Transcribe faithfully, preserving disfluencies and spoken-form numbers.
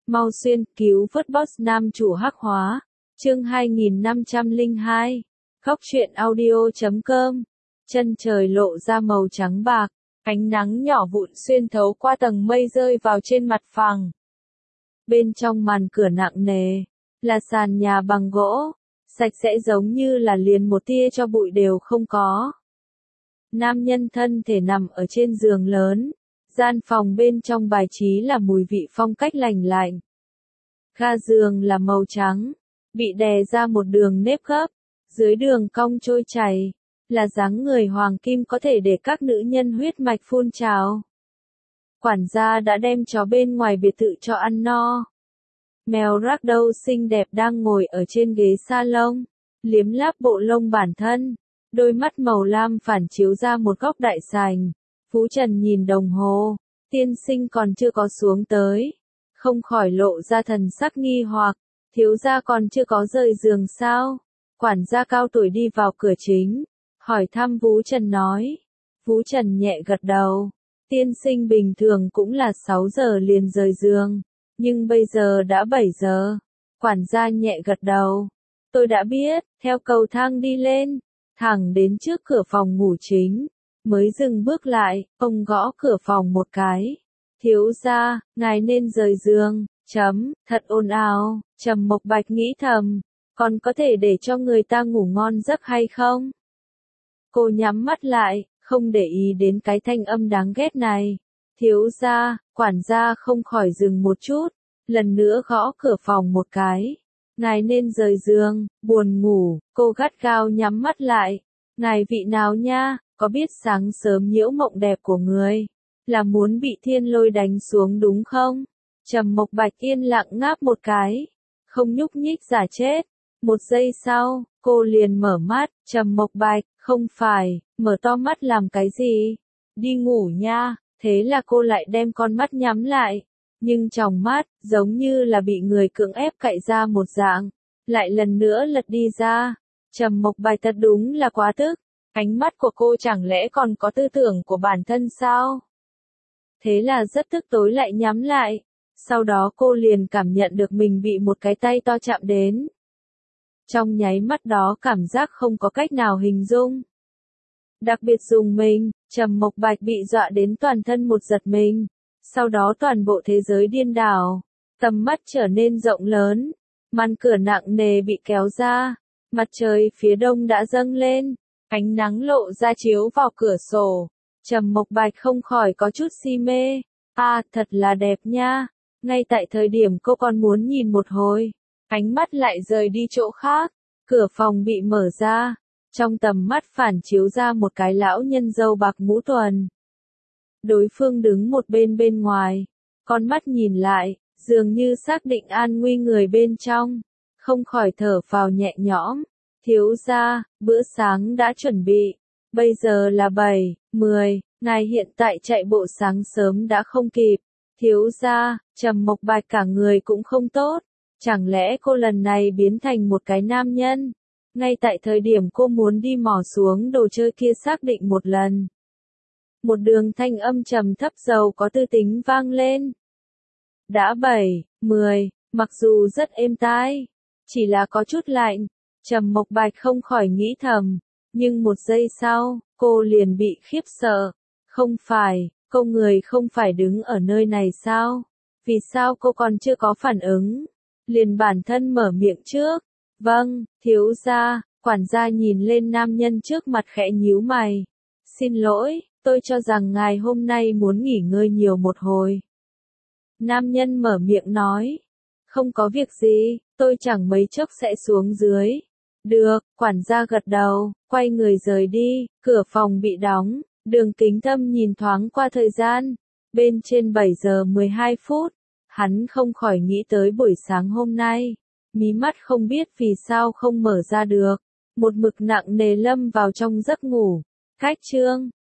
Mau xuyên cứu vớt boss nam chủ hắc hóa. Chương hai nghìn năm trăm lẻ hai. Góc truyện audio chấm com. Chân trời lộ ra màu trắng bạc, ánh nắng nhỏ vụn xuyên thấu qua tầng mây rơi vào trên mặt phẳng. Bên trong màn cửa nặng nề, là sàn nhà bằng gỗ, sạch sẽ giống như là liền một tia cho bụi đều không có. Nam nhân thân thể nằm ở trên giường lớn, gian phòng bên trong bài trí là mùi vị phong cách lành lạnh. Ga giường là màu trắng, bị đè ra một đường nếp gấp, dưới đường cong trôi chảy, là dáng người hoàng kim có thể để các nữ nhân huyết mạch phun trào. Quản gia đã đem chó bên ngoài biệt thự cho ăn no. Mèo ragdoll xinh đẹp đang ngồi ở trên ghế salon, liếm láp bộ lông bản thân, đôi mắt màu lam phản chiếu ra một góc đại sảnh. Phú Trần nhìn đồng hồ, tiên sinh còn chưa có xuống tới, không khỏi lộ ra thần sắc nghi hoặc, thiếu gia còn chưa có rời giường sao? Quản gia cao tuổi đi vào cửa chính, hỏi thăm Phú Trần nói. Phú Trần nhẹ gật đầu, tiên sinh bình thường cũng là sáu giờ liền rời giường, nhưng bây giờ đã bảy giờ. Quản gia nhẹ gật đầu, tôi đã biết, theo cầu thang đi lên, thẳng đến trước cửa phòng ngủ chính, mới dừng bước lại, ông gõ cửa phòng một cái. Thiếu gia, ngài nên rời giường, chấm, thật ồn ào. Trầm Mộc Bạch nghĩ thầm, còn có thể để cho người ta ngủ ngon giấc hay không? Cô nhắm mắt lại, không để ý đến cái thanh âm đáng ghét này. Thiếu gia, quản gia không khỏi dừng một chút, lần nữa gõ cửa phòng một cái. Ngài nên rời giường, buồn ngủ, cô gắt gao nhắm mắt lại. Ngài vị nào nha, có biết sáng sớm nhiễu mộng đẹp của người, là muốn bị thiên lôi đánh xuống đúng không? Trầm Mộc Bạch yên lặng ngáp một cái, không nhúc nhích giả chết. Một giây sau, cô liền mở mắt. Trầm Mộc Bạch, không phải, mở to mắt làm cái gì? Đi ngủ nha. Thế là cô lại đem con mắt nhắm lại, nhưng tròng mắt, giống như là bị người cưỡng ép cạy ra một dạng, lại lần nữa lật đi ra. Trầm Mộc Bạch thật đúng là quá tức, ánh mắt của cô chẳng lẽ còn có tư tưởng của bản thân sao? Thế là rất tức tối lại nhắm lại, sau đó cô liền cảm nhận được mình bị một cái tay to chạm đến. Trong nháy mắt đó cảm giác không có cách nào hình dung. Đặc biệt dùng mình, Trầm Mộc Bạch bị dọa đến toàn thân một giật mình, sau đó toàn bộ thế giới điên đảo, tầm mắt trở nên rộng lớn, màn cửa nặng nề bị kéo ra, mặt trời phía đông đã dâng lên, ánh nắng lộ ra chiếu vào cửa sổ. Trầm Mộc Bạch không khỏi có chút si mê, à thật là đẹp nha, ngay tại thời điểm cô còn muốn nhìn một hồi, ánh mắt lại rời đi chỗ khác, cửa phòng bị mở ra. Trong tầm mắt phản chiếu ra một cái lão nhân râu bạc mũ tuần. Đối phương đứng một bên bên ngoài, con mắt nhìn lại, dường như xác định an nguy người bên trong, không khỏi thở phào nhẹ nhõm. Thiếu gia, bữa sáng đã chuẩn bị, bây giờ là bảy, mười, ngài hiện tại chạy bộ sáng sớm đã không kịp. Thiếu gia, Trầm Mộc Bạch cả người cũng không tốt, chẳng lẽ cô lần này biến thành một cái nam nhân? Ngay tại thời điểm cô muốn đi mò xuống đồ chơi kia xác định một lần. Một đường thanh âm trầm thấp giàu có tư tính vang lên. Đã bảy, mười, mặc dù rất êm tai, chỉ là có chút lạnh. Trầm Mộc Bạch không khỏi nghĩ thầm, nhưng một giây sau, cô liền bị khiếp sợ. Không phải, cô người không phải đứng ở nơi này sao? Vì sao cô còn chưa có phản ứng? Liền bản thân mở miệng trước. Vâng, thiếu gia. Quản gia nhìn lên nam nhân trước mặt khẽ nhíu mày. Xin lỗi, tôi cho rằng ngài hôm nay muốn nghỉ ngơi nhiều một hồi. Nam nhân mở miệng nói. Không có việc gì, tôi chẳng mấy chốc sẽ xuống dưới. Được, quản gia gật đầu, quay người rời đi, cửa phòng bị đóng, Đường Kính Thâm nhìn thoáng qua thời gian, bên trên bảy giờ mười hai phút, hắn không khỏi nghĩ tới buổi sáng hôm nay, mí mắt không biết vì sao không mở ra được, một mực nặng nề lâm vào trong giấc ngủ. Cách chương